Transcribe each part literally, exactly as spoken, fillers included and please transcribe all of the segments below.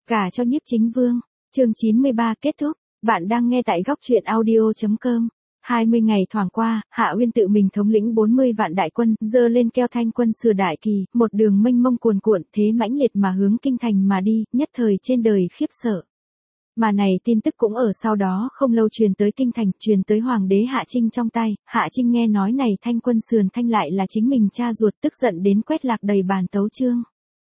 Gả cho Nhiếp Chính Vương. Chương chín mươi ba kết thúc. Bạn đang nghe tại góc truyện audio chấm com. hai mươi ngày thoảng qua, Hạ Uyên tự mình thống lĩnh bốn mươi vạn đại quân, dơ lên keo thanh quân sửa đại kỳ, một đường mênh mông cuồn cuộn, thế mãnh liệt mà hướng kinh thành mà đi, nhất thời trên đời khiếp sợ. Mà này tin tức cũng ở sau đó không lâu truyền tới kinh thành, truyền tới hoàng đế Hạ Trinh trong tay. Hạ Trinh nghe nói này thanh quân sườn thanh lại là chính mình cha ruột, tức giận đến quét lạc đầy bàn tấu chương.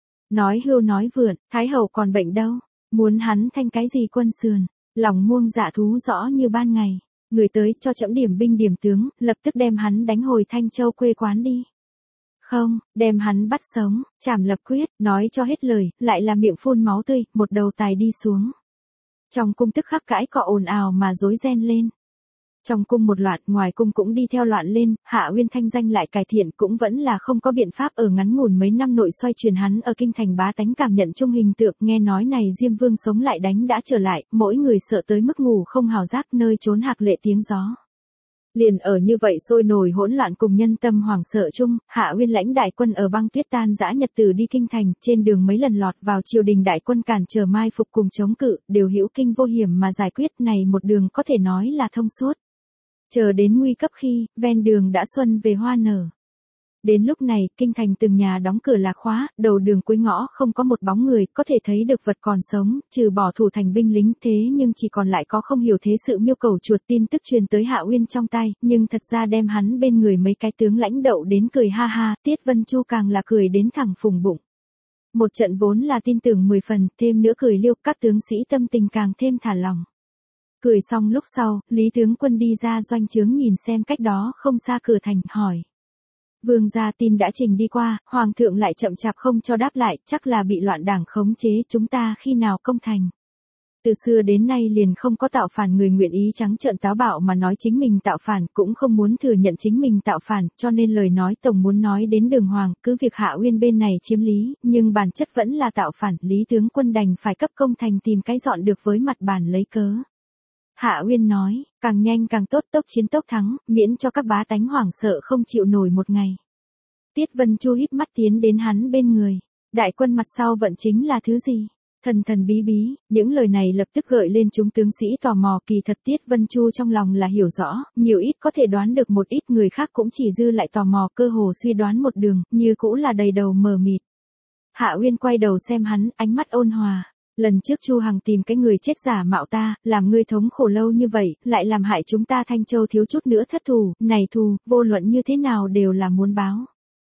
Nói hưu nói vượn, Thái hậu còn bệnh đâu, muốn hắn thanh cái gì quân sườn, lòng muông dạ thú rõ như ban ngày. Người tới cho trẫm điểm binh điểm tướng, lập tức đem hắn đánh hồi Thanh Châu quê quán đi. Không, đem hắn bắt sống, chảm lập quyết, nói cho hết lời, lại là miệng phun máu tươi, một đầu tài đi xuống. Trong cung tức khắc cãi cọ ồn ào mà rối ren lên. Trong cung một loạt, ngoài cung cũng đi theo loạn lên, Hạ Uyên thanh danh lại cải thiện cũng vẫn là không có biện pháp ở ngắn ngủn mấy năm nội xoay chuyển hắn ở kinh thành bá tánh cảm nhận chung hình tượng. Nghe nói này Diêm Vương sống lại đánh đã trở lại, mỗi người sợ tới mức ngủ không hào giác, nơi trốn hạc lệ tiếng gió. Liền ở như vậy sôi nổi hỗn loạn cùng nhân tâm hoảng sợ chung, Hạ Uyên lãnh đại quân ở băng tuyết tan dã nhật tử đi kinh thành, trên đường mấy lần lọt vào triều đình đại quân cản trở mai phục cùng chống cự, đều hữu kinh vô hiểm mà giải quyết, này một đường có thể nói là thông suốt. Chờ đến nguy cấp khi, ven đường đã xuân về hoa nở. Đến lúc này, kinh thành từng nhà đóng cửa lạc khóa, đầu đường cuối ngõ không có một bóng người, có thể thấy được vật còn sống, trừ bỏ thủ thành binh lính, thế nhưng chỉ còn lại có không hiểu thế sự miêu cầu chuột. Tin tức truyền tới Hạ Uyên trong tay, nhưng thật ra đem hắn bên người mấy cái tướng lãnh đậu đến cười ha ha, Tiết Vân Chu càng là cười đến thẳng phùng bụng. Một trận vốn là tin tưởng mười phần, thêm nữa cười liêu, các tướng sĩ tâm tình càng thêm thả lòng. Cười xong lúc sau, Lý tướng quân đi ra doanh trướng nhìn xem cách đó không xa cửa thành, hỏi. Vương gia tin đã trình đi qua, hoàng thượng lại chậm chạp không cho đáp lại, chắc là bị loạn đảng khống chế, chúng ta khi nào công thành. Từ xưa đến nay liền không có tạo phản người nguyện ý trắng trợn táo bạo mà nói chính mình tạo phản, cũng không muốn thừa nhận chính mình tạo phản, cho nên lời nói tổng muốn nói đến đường hoàng, cứ việc Hạ Uyên bên này chiếm lý, nhưng bản chất vẫn là tạo phản, Lý tướng quân đành phải cấp công thành tìm cái dọn được với mặt bàn lấy cớ. Hạ Uyên nói, càng nhanh càng tốt, tốc chiến tốc thắng, miễn cho các bá tánh hoảng sợ không chịu nổi một ngày. Tiết Vân Chu híp mắt tiến đến hắn bên người. Đại quân mặt sau vận chính là thứ gì? Thần thần bí bí, những lời này lập tức gợi lên chúng tướng sĩ tò mò. Kỳ thật Tiết Vân Chu trong lòng là hiểu rõ, nhiều ít có thể đoán được một ít, người khác cũng chỉ dư lại tò mò, cơ hồ suy đoán một đường, như cũ là đầy đầu mờ mịt. Hạ Uyên quay đầu xem hắn, ánh mắt ôn hòa. Lần trước Chu Hằng tìm cái người chết giả mạo ta, làm ngươi thống khổ lâu như vậy, lại làm hại chúng ta Thanh Châu thiếu chút nữa thất thù, này thù, vô luận như thế nào đều là muốn báo.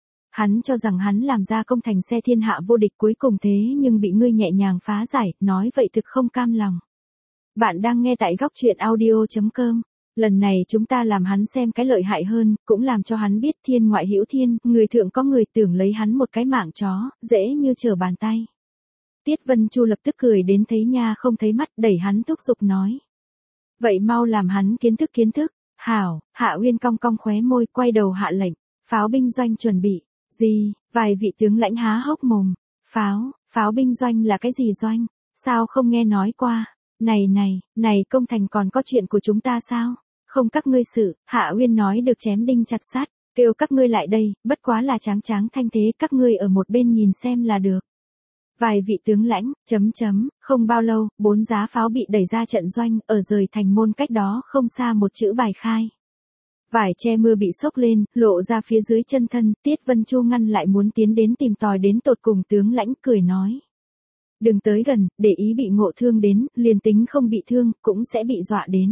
Hắn cho rằng hắn làm ra công thành xe thiên hạ vô địch, cuối cùng thế nhưng bị ngươi nhẹ nhàng phá giải, nói vậy thực không cam lòng. Bạn đang nghe tại góc truyện audio chấm com. Lần này chúng ta làm hắn xem cái lợi hại hơn, cũng làm cho hắn biết thiên ngoại hữu thiên, người thượng có người tưởng lấy hắn một cái mạng chó, dễ như trở bàn tay. Tiết Vân Chu lập tức cười đến thấy nha không thấy mắt, đẩy hắn thúc giục nói. Vậy mau làm hắn kiến thức kiến thức. Hảo. Hạ Uyên cong cong khóe môi, quay đầu hạ lệnh. Pháo binh doanh chuẩn bị. Gì? Vài vị tướng lãnh há hốc mồm. Pháo, pháo binh doanh là cái gì doanh? Sao không nghe nói qua? Này này, này công thành còn có chuyện của chúng ta sao? Không các ngươi sự. Hạ Uyên nói được chém đinh chặt sát, kêu các ngươi lại đây, bất quá là tráng tráng thanh thế, các ngươi ở một bên nhìn xem là được. Vài vị tướng lãnh, chấm chấm, không bao lâu, bốn giá pháo bị đẩy ra trận doanh, ở rời thành môn cách đó không xa một chữ bài khai. Vải che mưa bị xốc lên, lộ ra phía dưới chân thân, Tiết Vân Chu ngăn lại muốn tiến đến tìm tòi đến tột cùng, tướng lãnh cười nói. Đừng tới gần, để ý bị ngộ thương đến, liền tính không bị thương, cũng sẽ bị dọa đến.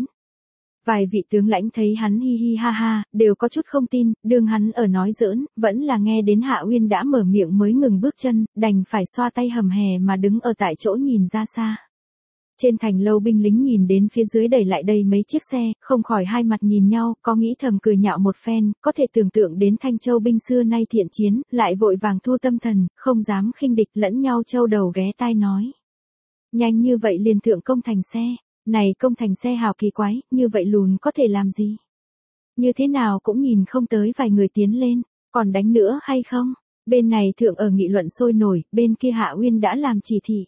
Vài vị tướng lãnh thấy hắn hi hi ha ha, đều có chút không tin, đương hắn ở nói giỡn, vẫn là nghe đến Hạ Uyên đã mở miệng mới ngừng bước chân, đành phải xoa tay hầm hè mà đứng ở tại chỗ nhìn ra xa. Trên thành lâu binh lính nhìn đến phía dưới đẩy lại đây mấy chiếc xe, không khỏi hai mặt nhìn nhau, có nghĩ thầm cười nhạo một phen, có thể tưởng tượng đến Thanh Châu binh xưa nay thiện chiến, lại vội vàng thu tâm thần, không dám khinh địch, lẫn nhau châu đầu ghé tai nói. Nhanh như vậy liền thượng công thành xe. Này công thành xe hào kỳ quái, như vậy lùn có thể làm gì? Như thế nào cũng nhìn không tới vài người tiến lên, còn đánh nữa hay không? Bên này thượng ở nghị luận sôi nổi, bên kia Hạ Uyên đã làm chỉ thị.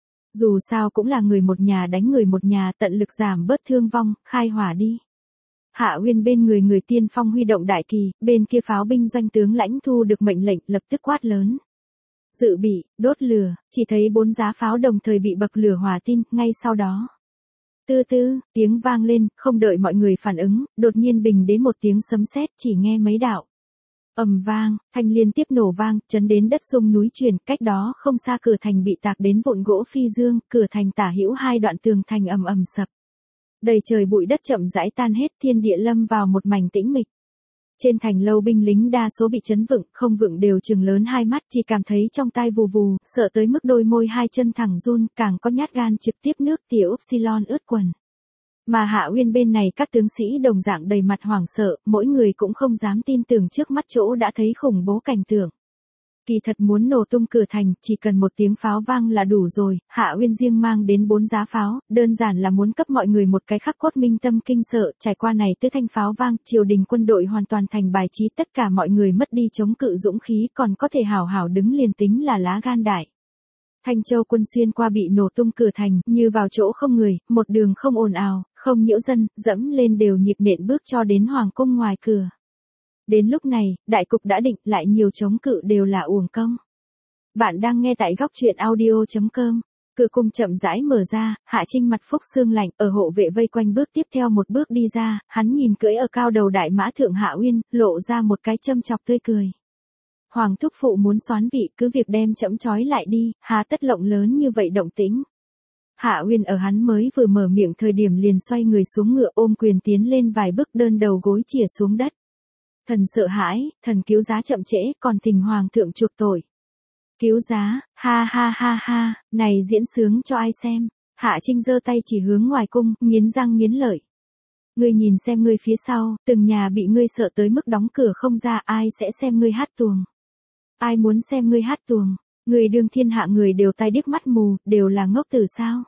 Dù sao cũng là người một nhà đánh người một nhà, tận lực giảm bớt thương vong, khai hỏa đi. Hạ Uyên bên người người tiên phong huy động đại kỳ, bên kia pháo binh doanh tướng lãnh thu được mệnh lệnh lập tức quát lớn. dự bị, đốt lửa, chỉ thấy bốn giá pháo đồng thời bị bậc lửa hòa tin, ngay sau đó. Tư tư, tiếng vang lên, không đợi mọi người phản ứng, đột nhiên bình đến một tiếng sấm sét chỉ nghe mấy đạo. Ầm vang, thanh liên tiếp nổ vang, chấn đến đất rung núi chuyển, cách đó không xa cửa thành bị tạc đến vụn gỗ phi dương, cửa thành tả hữu hai đoạn tường thành ầm ầm sập. Đầy trời bụi đất chậm rãi tan hết, thiên địa lâm vào một mảnh tĩnh mịch. Trên thành lâu binh lính đa số bị chấn vựng, không vựng đều trừng lớn hai mắt, chỉ cảm thấy trong tai vù vù, sợ tới mức đôi môi hai chân thẳng run, càng có nhát gan trực tiếp nước tiểu upsilon ướt quần. Mà Hạ Uyên bên này các tướng sĩ đồng dạng đầy mặt hoảng sợ, mỗi người cũng không dám tin tưởng trước mắt chỗ đã thấy khủng bố cảnh tượng. Kỳ thật muốn nổ tung cửa thành, chỉ cần một tiếng pháo vang là đủ rồi, Hạ Uyên riêng mang đến bốn giá pháo, đơn giản là muốn cấp mọi người một cái khắc cốt minh tâm kinh sợ, trải qua này tứ thanh pháo vang, triều đình quân đội hoàn toàn thành bài trí, tất cả mọi người mất đi chống cự dũng khí, còn có thể hào hào đứng liền tính là lá gan đại. Thanh Châu quân xuyên qua bị nổ tung cửa thành, như vào chỗ không người, một đường không ồn ào, không nhiễu dân, dẫm lên đều nhịp nện bước cho đến hoàng cung ngoài cửa. Đến lúc này, đại cục đã định, lại nhiều chống cự đều là uổng công. Bạn đang nghe tại góc truyện audio chấm com. Cửa cung chậm rãi mở ra, Hạ Trinh mặt phúc sương lạnh, ở hộ vệ vây quanh bước tiếp theo một bước đi ra, hắn nhìn cưỡi ở cao đầu đại mã thượng Hạ Uyên, lộ ra một cái châm chọc tươi cười. Hoàng thúc phụ muốn soán vị, cứ việc đem chẫm trói lại đi, há tất lộng lớn như vậy động tĩnh. Hạ Uyên ở hắn mới vừa mở miệng thời điểm liền xoay người xuống ngựa ôm quyền tiến lên vài bước đơn đầu gối chìa xuống đất. Thần sợ hãi, thần cứu giá chậm trễ, còn thỉnh hoàng thượng chuộc tội. Cứu giá, ha ha ha ha, này diễn sướng cho ai xem. Hạ Trinh giơ tay chỉ hướng ngoài cung, nghiến răng nghiến lợi. Ngươi nhìn xem ngươi phía sau, từng nhà bị ngươi sợ tới mức đóng cửa không ra, ai sẽ xem ngươi hát tuồng. Ai muốn xem ngươi hát tuồng, người đương thiên hạ người đều tai điếc mắt mù, đều là ngốc tử sao.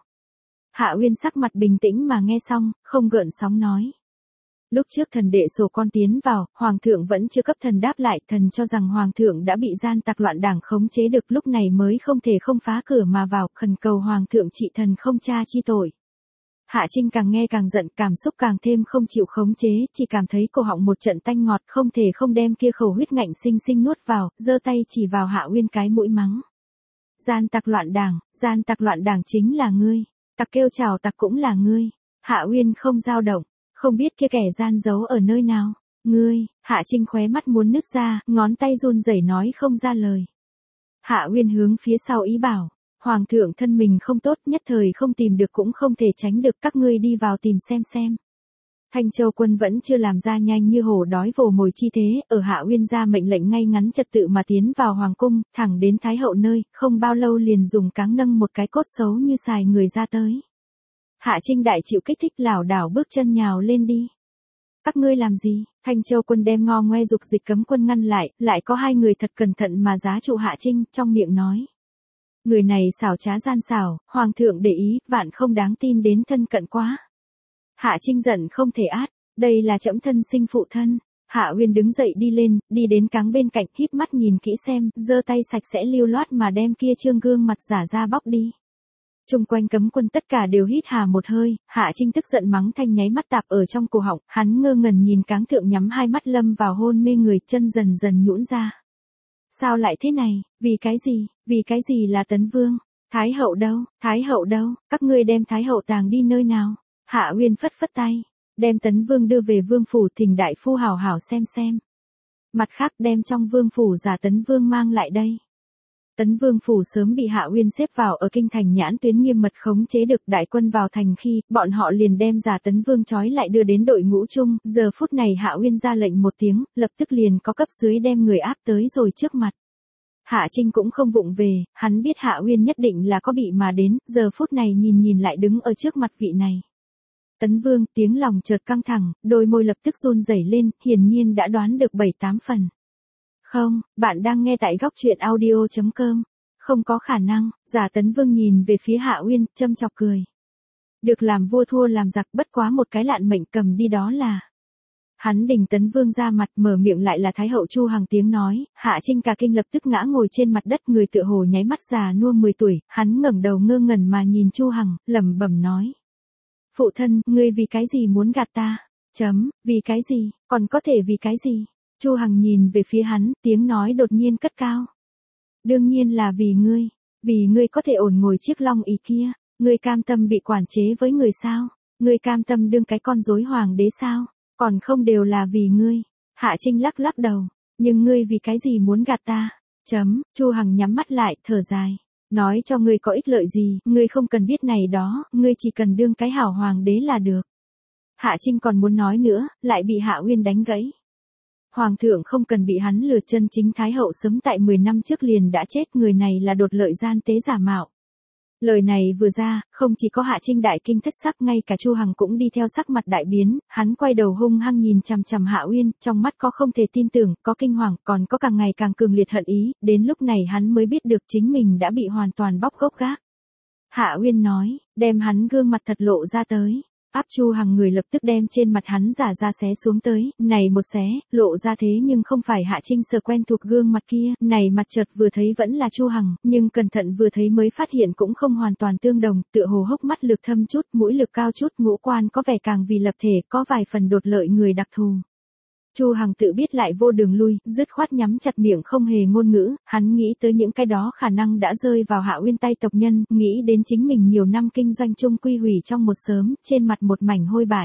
Hạ Uyên sắc mặt bình tĩnh mà nghe xong, không gợn sóng nói. Lúc trước thần đệ sổ con tiến vào, hoàng thượng vẫn chưa cấp thần đáp lại, thần cho rằng hoàng thượng đã bị gian tặc loạn đảng khống chế được, lúc này mới không thể không phá cửa mà vào, khẩn cầu hoàng thượng trị thần không tra chi tội. Hạ Trinh càng nghe càng giận, cảm xúc càng thêm không chịu khống chế, chỉ cảm thấy cổ họng một trận tanh ngọt, không thể không đem kia khẩu huyết ngạnh sinh sinh nuốt vào, giơ tay chỉ vào Hạ Uyên cái mũi mắng. Gian tặc loạn đảng, gian tặc loạn đảng chính là ngươi, tặc kêu chào tặc cũng là ngươi. Hạ Uyên không dao động, không biết kia kẻ gian giấu ở nơi nào. Ngươi, Hạ Trinh khóe mắt muốn nứt ra, ngón tay run rẩy nói không ra lời. Hạ Uyên hướng phía sau ý bảo. Hoàng thượng thân mình không tốt, nhất thời không tìm được cũng không thể tránh được, các ngươi đi vào tìm xem xem. Thanh Châu quân vẫn chưa làm ra nhanh như hổ đói vồ mồi chi thế, ở Hạ Uyên ra mệnh lệnh ngay ngắn trật tự mà tiến vào hoàng cung, thẳng đến thái hậu nơi, không bao lâu liền dùng cáng nâng một cái cốt xấu như xài người ra tới. Hạ Trinh đại chịu kích thích lảo đảo bước chân nhào lên đi. Các ngươi làm gì? Thanh Châu quân đem ngo ngoe dục dịch cấm quân ngăn lại, lại có hai người thật cẩn thận mà giá trụ Hạ Trinh, trong miệng nói. Người này xảo trá gian xảo, hoàng thượng để ý, vạn không đáng tin đến thân cận quá. Hạ Trinh giận không thể át, đây là trẫm thân sinh phụ thân. Hạ Uyên đứng dậy đi lên, đi đến cáng bên cạnh, híp mắt nhìn kỹ xem, giơ tay sạch sẽ lưu loát mà đem kia trương gương mặt giả ra bóc đi. Trung quanh cấm quân tất cả đều hít hà một hơi, Hạ Trinh tức giận mắng thanh nháy mắt tạp ở trong cổ họng, hắn ngơ ngẩn nhìn cáng thượng nhắm hai mắt lâm vào hôn mê người, chân dần dần nhũn ra. Sao lại thế này, vì cái gì, vì cái gì là Tấn Vương, Thái hậu đâu, Thái hậu đâu, các ngươi đem Thái hậu tàng đi nơi nào. Hạ Uyên phất phất tay, đem Tấn Vương đưa về vương phủ thỉnh đại phu hảo hảo xem xem. Mặt khác đem trong vương phủ giả Tấn Vương mang lại đây. Tấn Vương phủ sớm bị Hạ Uyên xếp vào ở kinh thành nhãn tuyến nghiêm mật khống chế được, đại quân vào thành khi, bọn họ liền đem giả Tấn Vương trói lại đưa đến đội ngũ chung, giờ phút này Hạ Uyên ra lệnh một tiếng, lập tức liền có cấp dưới đem người áp tới rồi trước mặt. Hạ Trinh cũng không vụng về, hắn biết Hạ Uyên nhất định là có bị mà đến, giờ phút này nhìn nhìn lại đứng ở trước mặt vị này. Tấn Vương, tiếng lòng chợt căng thẳng, đôi môi lập tức run rẩy lên, hiển nhiên đã đoán được bảy tám phần. Không, bạn đang nghe tại góc truyện audio chấm com. Không có khả năng, giả Tấn Vương nhìn về phía Hạ Uyên, châm chọc cười. Được làm vua thua làm giặc, bất quá một cái lạn mệnh cầm đi đó là. Hắn đình Tấn Vương ra mặt, mở miệng lại là Thái hậu Chu Hằng tiếng nói, Hạ Trinh cả kinh lập tức ngã ngồi trên mặt đất, người tựa hồ nháy mắt già nua mười tuổi, hắn ngẩng đầu ngơ ngẩn mà nhìn Chu Hằng, lẩm bẩm nói. Phụ thân, ngươi vì cái gì muốn gạt ta? Chấm, vì cái gì, còn có thể vì cái gì? Chu Hằng nhìn về phía hắn, tiếng nói đột nhiên cất cao. Đương nhiên là vì ngươi, vì ngươi có thể ổn ngồi chiếc long ỷ kia, ngươi cam tâm bị quản chế với người sao? Ngươi cam tâm đương cái con rối hoàng đế sao? Còn không đều là vì ngươi. Hạ Trinh lắc lắc đầu, nhưng ngươi vì cái gì muốn gạt ta? Chấm, Chu Hằng nhắm mắt lại, thở dài. Nói cho ngươi có ích lợi gì, ngươi không cần biết này đó, ngươi chỉ cần đương cái hảo hoàng đế là được. Hạ Trinh còn muốn nói nữa, lại bị Hạ Uyên đánh gãy. Hoàng thượng không cần bị hắn lừa, chân chính Thái hậu sớm tại mười năm trước liền đã chết, người này là đột lợi gian tế giả mạo. Lời này vừa ra, không chỉ có Hạ Trinh đại kinh thất sắc, ngay cả Chu Hằng cũng đi theo sắc mặt đại biến, hắn quay đầu hung hăng nhìn chằm chằm Hạ Uyên, trong mắt có không thể tin tưởng, có kinh hoàng, còn có càng ngày càng cường liệt hận ý, đến lúc này hắn mới biết được chính mình đã bị hoàn toàn bóc gốc gác. Hạ Uyên nói, đem hắn gương mặt thật lộ ra tới. Áp Chu Hằng người lập tức đem trên mặt hắn giả ra xé xuống tới, này một xé, lộ ra thế nhưng không phải Hạ Trinh sờ quen thuộc gương mặt kia, này mặt chợt vừa thấy vẫn là Chu Hằng, nhưng cẩn thận vừa thấy mới phát hiện cũng không hoàn toàn tương đồng, tựa hồ hốc mắt lực thâm chút, mũi lực cao chút, ngũ quan có vẻ càng vì lập thể, có vài phần đột lợi người đặc thù. Chu Hằng tự biết lại vô đường lui, dứt khoát nhắm chặt miệng không hề ngôn ngữ, hắn nghĩ tới những cái đó khả năng đã rơi vào Hạ Uyên tay tộc nhân, nghĩ đến chính mình nhiều năm kinh doanh chung quy hủy trong một sớm, trên mặt một mảnh hôi bại.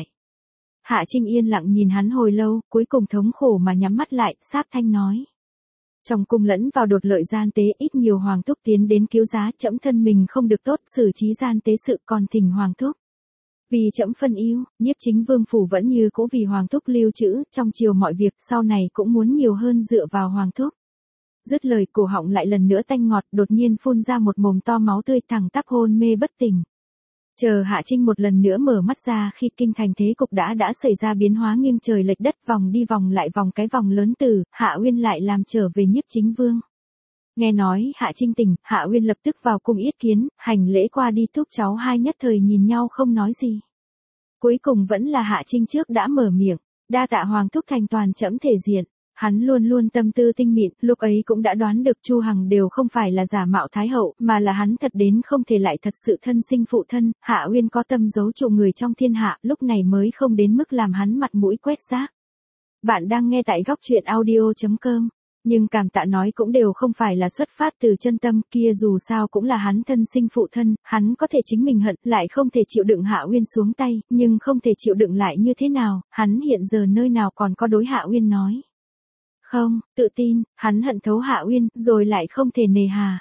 Hạ Trinh yên lặng nhìn hắn hồi lâu, cuối cùng thống khổ mà nhắm mắt lại, sáp thanh nói. Trong cung lẫn vào đột lợi gian tế, ít nhiều hoàng thúc tiến đến cứu giá, trẫm thân mình không được tốt, xử trí gian tế sự còn thỉnh hoàng thúc. Vì trẫm phân ưu, Nhiếp Chính Vương phủ vẫn như cũ vì hoàng thúc lưu trữ, trong chiều mọi việc sau này cũng muốn nhiều hơn dựa vào hoàng thúc. Dứt lời, cổ họng lại lần nữa tanh ngọt, đột nhiên phun ra một mồm to máu tươi, thẳng tắp hôn mê bất tỉnh. Chờ Hạ Trinh một lần nữa mở mắt ra, khi kinh thành thế cục đã đã xảy ra biến hóa nghiêng trời lệch đất, vòng đi vòng lại vòng cái vòng lớn từ, Hạ Uyên lại làm trở về Nhiếp Chính Vương. Nghe nói Hạ Trinh tỉnh, Hạ Uyên lập tức vào cung yết kiến, hành lễ qua đi, thúc cháu hai nhất thời nhìn nhau không nói gì. Cuối cùng vẫn là Hạ Trinh trước đã mở miệng, đa tạ hoàng thúc thành toàn trẫm thể diện. Hắn luôn luôn tâm tư tinh mịn, lúc ấy cũng đã đoán được Chu Hằng đều không phải là giả mạo thái hậu, mà là hắn thật đến không thể lại thật sự thân sinh phụ thân, Hạ Uyên có tâm giấu trụ người trong thiên hạ, lúc này mới không đến mức làm hắn mặt mũi quét rác. Bạn đang nghe tại góc truyện audio chấm com. Nhưng cảm tạ nói cũng đều không phải là xuất phát từ chân tâm, kia dù sao cũng là hắn thân sinh phụ thân, hắn có thể chính mình hận, lại không thể chịu đựng Hạ Uyên xuống tay, nhưng không thể chịu đựng lại như thế nào, hắn hiện giờ nơi nào còn có đối Hạ Uyên nói. Không, tự tin, hắn hận thấu Hạ Uyên, rồi lại không thể nề hà.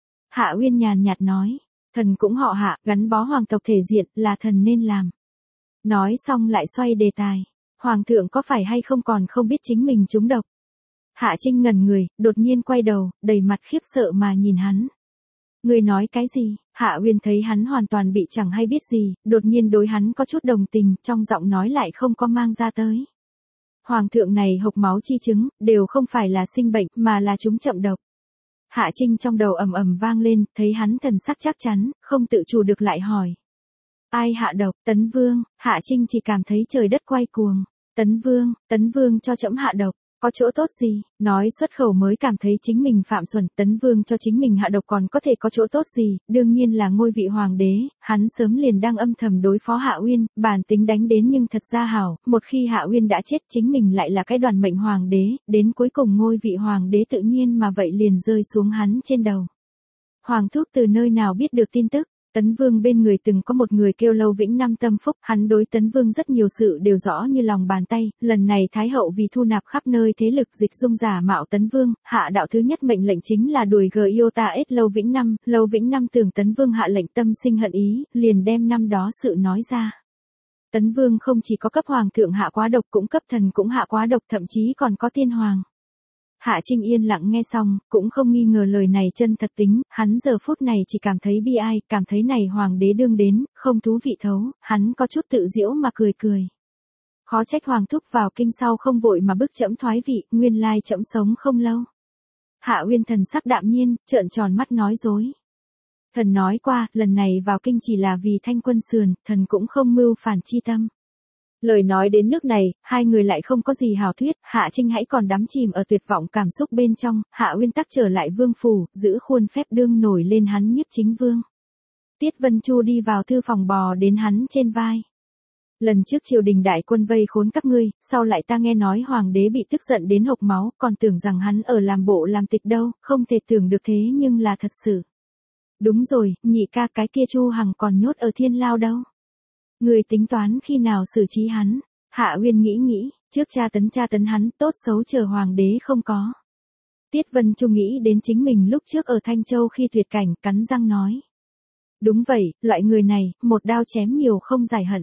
Hạ Uyên nhàn nhạt nói, thần cũng họ Hạ, gắn bó hoàng tộc thể diện, là thần nên làm. Nói xong lại xoay đề tài, hoàng thượng có phải hay không còn không biết chính mình trúng độc. Hạ Trinh ngẩn người, đột nhiên quay đầu, đầy mặt khiếp sợ mà nhìn hắn. Người nói cái gì? Hạ Uyên thấy hắn hoàn toàn bị chẳng hay biết gì, đột nhiên đối hắn có chút đồng tình, trong giọng nói lại không có mang ra tới. Hoàng thượng này hộc máu chi chứng, đều không phải là sinh bệnh, mà là chúng chậm độc. Hạ Trinh trong đầu ầm ầm vang lên, thấy hắn thần sắc chắc chắn, không tự chủ được lại hỏi. Ai hạ độc? Tấn Vương. Hạ Trinh chỉ cảm thấy trời đất quay cuồng. Tấn Vương, Tấn Vương cho trẫm hạ độc. Có chỗ tốt gì? Nói xuất khẩu mới cảm thấy chính mình phạm xuẩn, Tấn Vương cho chính mình hạ độc còn có thể có chỗ tốt gì, đương nhiên là ngôi vị hoàng đế, hắn sớm liền đang âm thầm đối phó Hạ Uyên, bản tính đánh đến nhưng thật ra hảo, một khi Hạ Uyên đã chết chính mình lại là cái đoàn mệnh hoàng đế, đến cuối cùng ngôi vị hoàng đế tự nhiên mà vậy liền rơi xuống hắn trên đầu. Hoàng thúc từ nơi nào biết được tin tức? Tấn Vương bên người từng có một người kêu Lâu Vĩnh Năm tâm phúc, hắn đối Tấn Vương rất nhiều sự đều rõ như lòng bàn tay, lần này Thái hậu vì thu nạp khắp nơi thế lực dịch dung giả mạo Tấn Vương, hạ đạo thứ nhất mệnh lệnh chính là đuổi gờ yêu ta ết Lâu Vĩnh Năm, Lâu Vĩnh Năm tưởng Tấn Vương hạ lệnh tâm sinh hận ý, liền đem năm đó sự nói ra. Tấn Vương không chỉ có cấp hoàng thượng hạ quá độc cũng cấp thần cũng hạ quá độc, thậm chí còn có tiên hoàng. Hạ Trinh yên lặng nghe xong, cũng không nghi ngờ lời này chân thật tính, hắn giờ phút này chỉ cảm thấy bi ai, cảm thấy này hoàng đế đương đến, không thú vị thấu, hắn có chút tự giễu mà cười cười. Khó trách hoàng thúc vào kinh sau không vội mà bức trẫm thoái vị, nguyên lai trẫm sống không lâu. Hạ Uyên thần sắc đạm nhiên, trợn tròn mắt nói dối. Thần nói qua, lần này vào kinh chỉ là vì thanh quân sườn, thần cũng không mưu phản chi tâm. Lời nói đến nước này, hai người lại không có gì hào thuyết, Hạ Trinh hãy còn đắm chìm ở tuyệt vọng cảm xúc bên trong, Hạ Uyên tắc trở lại vương phủ, giữ khuôn phép đương nổi lên hắn Nhiếp Chính Vương. Tiết Vân Chu đi vào thư phòng bò đến hắn trên vai. Lần trước triều đình đại quân vây khốn các ngươi, sau lại ta nghe nói hoàng đế bị tức giận đến hộc máu, còn tưởng rằng hắn ở làm bộ làm tịch đâu, không thể tưởng được thế nhưng là thật sự. Đúng rồi, nhị ca, cái kia Chu Hằng còn nhốt ở thiên lao đâu. Người tính toán khi nào xử trí hắn? Hạ Uyên nghĩ nghĩ, trước tra tấn tra tấn hắn, tốt xấu chờ hoàng đế không có. Tiết Vân Chu nghĩ đến chính mình lúc trước ở Thanh Châu khi tuyệt cảnh, cắn răng nói. Đúng vậy, loại người này, một đao chém nhiều không giải hận.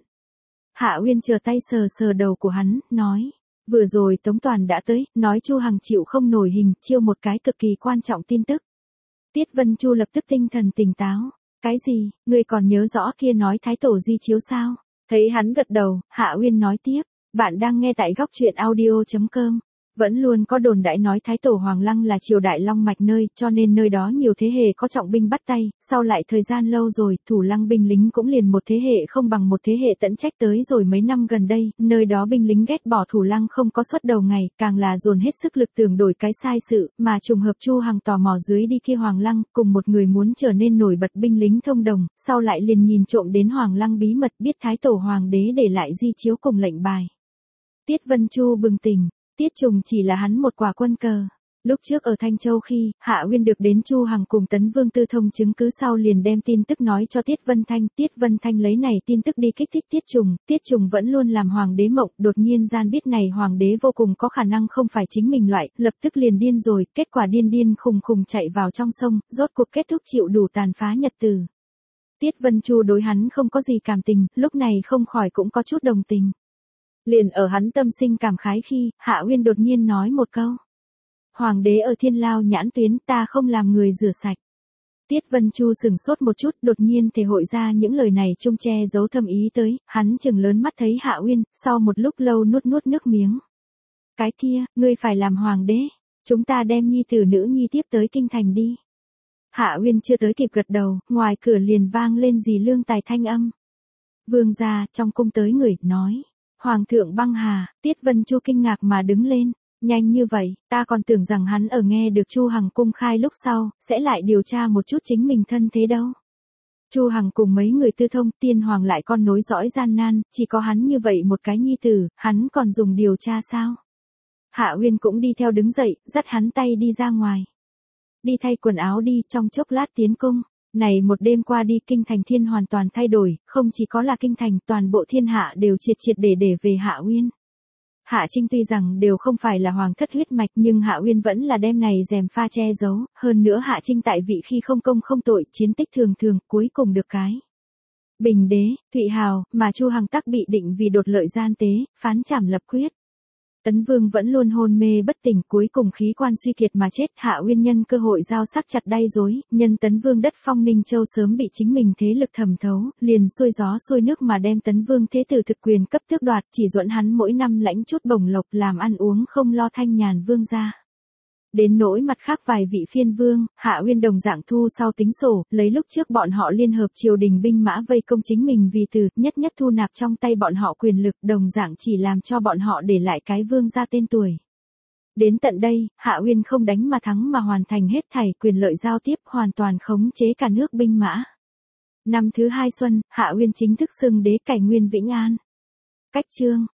Hạ Uyên chờ tay sờ sờ đầu của hắn, nói. Vừa rồi Tống Toàn đã tới, nói Chu Hằng chịu không nổi hình, chiêu một cái cực kỳ quan trọng tin tức. Tiết Vân Chu lập tức tinh thần tỉnh táo. Cái gì, ngươi còn nhớ rõ kia nói thái tổ di chiếu sao? Thấy hắn gật đầu, Hạ Uyên nói tiếp. Bạn đang nghe tại góc truyện audio chấm com. Vẫn luôn có đồn đại nói Thái Tổ Hoàng Lăng là triều đại long mạch nơi, cho nên nơi đó nhiều thế hệ có trọng binh bắt tay, sau lại thời gian lâu rồi, thủ lăng binh lính cũng liền một thế hệ không bằng một thế hệ tận trách tới rồi mấy năm gần đây, nơi đó binh lính ghét bỏ thủ lăng không có suất đầu ngày, càng là dồn hết sức lực tưởng đổi cái sai sự, mà trùng hợp Chu Hằng tò mò dưới đi kia Hoàng Lăng, cùng một người muốn trở nên nổi bật binh lính thông đồng, sau lại liền nhìn trộm đến Hoàng Lăng bí mật biết Thái Tổ Hoàng đế để lại di chiếu cùng lệnh bài. Tiết Vân Chu bừng tỉnh. Tiết Trùng chỉ là hắn một quả quân cờ. Lúc trước ở Thanh Châu khi, Hạ Uyên được đến Chu Hằng cùng Tấn Vương tư thông chứng cứ sau liền đem tin tức nói cho Tiết Vân Thanh. Tiết Vân Thanh lấy này tin tức đi kích thích Tiết Trùng. Tiết Trùng vẫn luôn làm hoàng đế mộng, đột nhiên gian biết này hoàng đế vô cùng có khả năng không phải chính mình loại, lập tức liền điên rồi, kết quả điên điên khùng khùng chạy vào trong sông, rốt cuộc kết thúc chịu đủ tàn phá nhật từ. Tiết Vân Chu đối hắn không có gì cảm tình, lúc này không khỏi cũng có chút đồng tình. Liền ở hắn tâm sinh cảm khái khi, Hạ Uyên đột nhiên nói một câu. Hoàng đế ở thiên lao nhãn tuyến, ta không làm người rửa sạch. Tiết Vân Chu sừng sốt một chút, đột nhiên thể hội ra những lời này chung che giấu thâm ý tới, hắn chừng lớn mắt thấy Hạ Uyên, sau một lúc lâu nuốt nuốt nước miếng. Cái kia, ngươi phải làm hoàng đế, chúng ta đem nhi tử nữ nhi tiếp tới kinh thành đi. Hạ Uyên chưa tới kịp gật đầu, ngoài cửa liền vang lên dì Lương Tài thanh âm. Vương gia, trong cung tới người, nói. Hoàng thượng băng hà, Tiết Vân Chu kinh ngạc mà đứng lên, nhanh như vậy, ta còn tưởng rằng hắn ở nghe được Chu Hằng cung khai lúc sau, sẽ lại điều tra một chút chính mình thân thế đâu. Chu Hằng cùng mấy người tư thông, tiên hoàng lại con nối dõi gian nan, chỉ có hắn như vậy một cái nhi tử, hắn còn dùng điều tra sao? Hạ Uyên cũng đi theo đứng dậy, dắt hắn tay đi ra ngoài. Đi thay quần áo đi, trong chốc lát tiến cung. Này một đêm qua đi, kinh thành thiên hoàn toàn thay đổi, không chỉ có là kinh thành, toàn bộ thiên hạ đều triệt triệt để để về Hạ Uyên. Hạ Trinh tuy rằng đều không phải là hoàng thất huyết mạch, nhưng Hạ Uyên vẫn là đem này rèm pha che giấu, hơn nữa Hạ Trinh tại vị khi không công không tội, chiến tích thường thường, cuối cùng được cái bình đế, Thụy Hào, mà Chu Hằng tắc bị định vì đột lợi gian tế, phán trảm lập quyết. Tấn Vương vẫn luôn hôn mê bất tỉnh, cuối cùng khí quan suy kiệt mà chết. Hạ Uyên nhân cơ hội giao sắc chặt đay rối, nhân Tấn Vương đất phong Ninh Châu sớm bị chính mình thế lực thẩm thấu, liền xuôi gió xuôi nước mà đem Tấn Vương thế tử thực quyền cấp tước đoạt, chỉ duẫn hắn mỗi năm lãnh chút bổng lộc, làm ăn uống không lo thanh nhàn vương gia. Đến nỗi mặt khác vài vị phiên vương, Hạ Uyên đồng dạng thu sau tính sổ, lấy lúc trước bọn họ liên hợp triều đình binh mã vây công chính mình vì từ, nhất nhất thu nạp trong tay bọn họ quyền lực, đồng dạng chỉ làm cho bọn họ để lại cái vương gia tên tuổi. Đến tận đây, Hạ Uyên không đánh mà thắng mà hoàn thành hết thảy, quyền lợi giao tiếp, hoàn toàn khống chế cả nước binh mã. Năm thứ hai xuân, Hạ Uyên chính thức xưng đế, cải nguyên Vĩnh An. Cách chương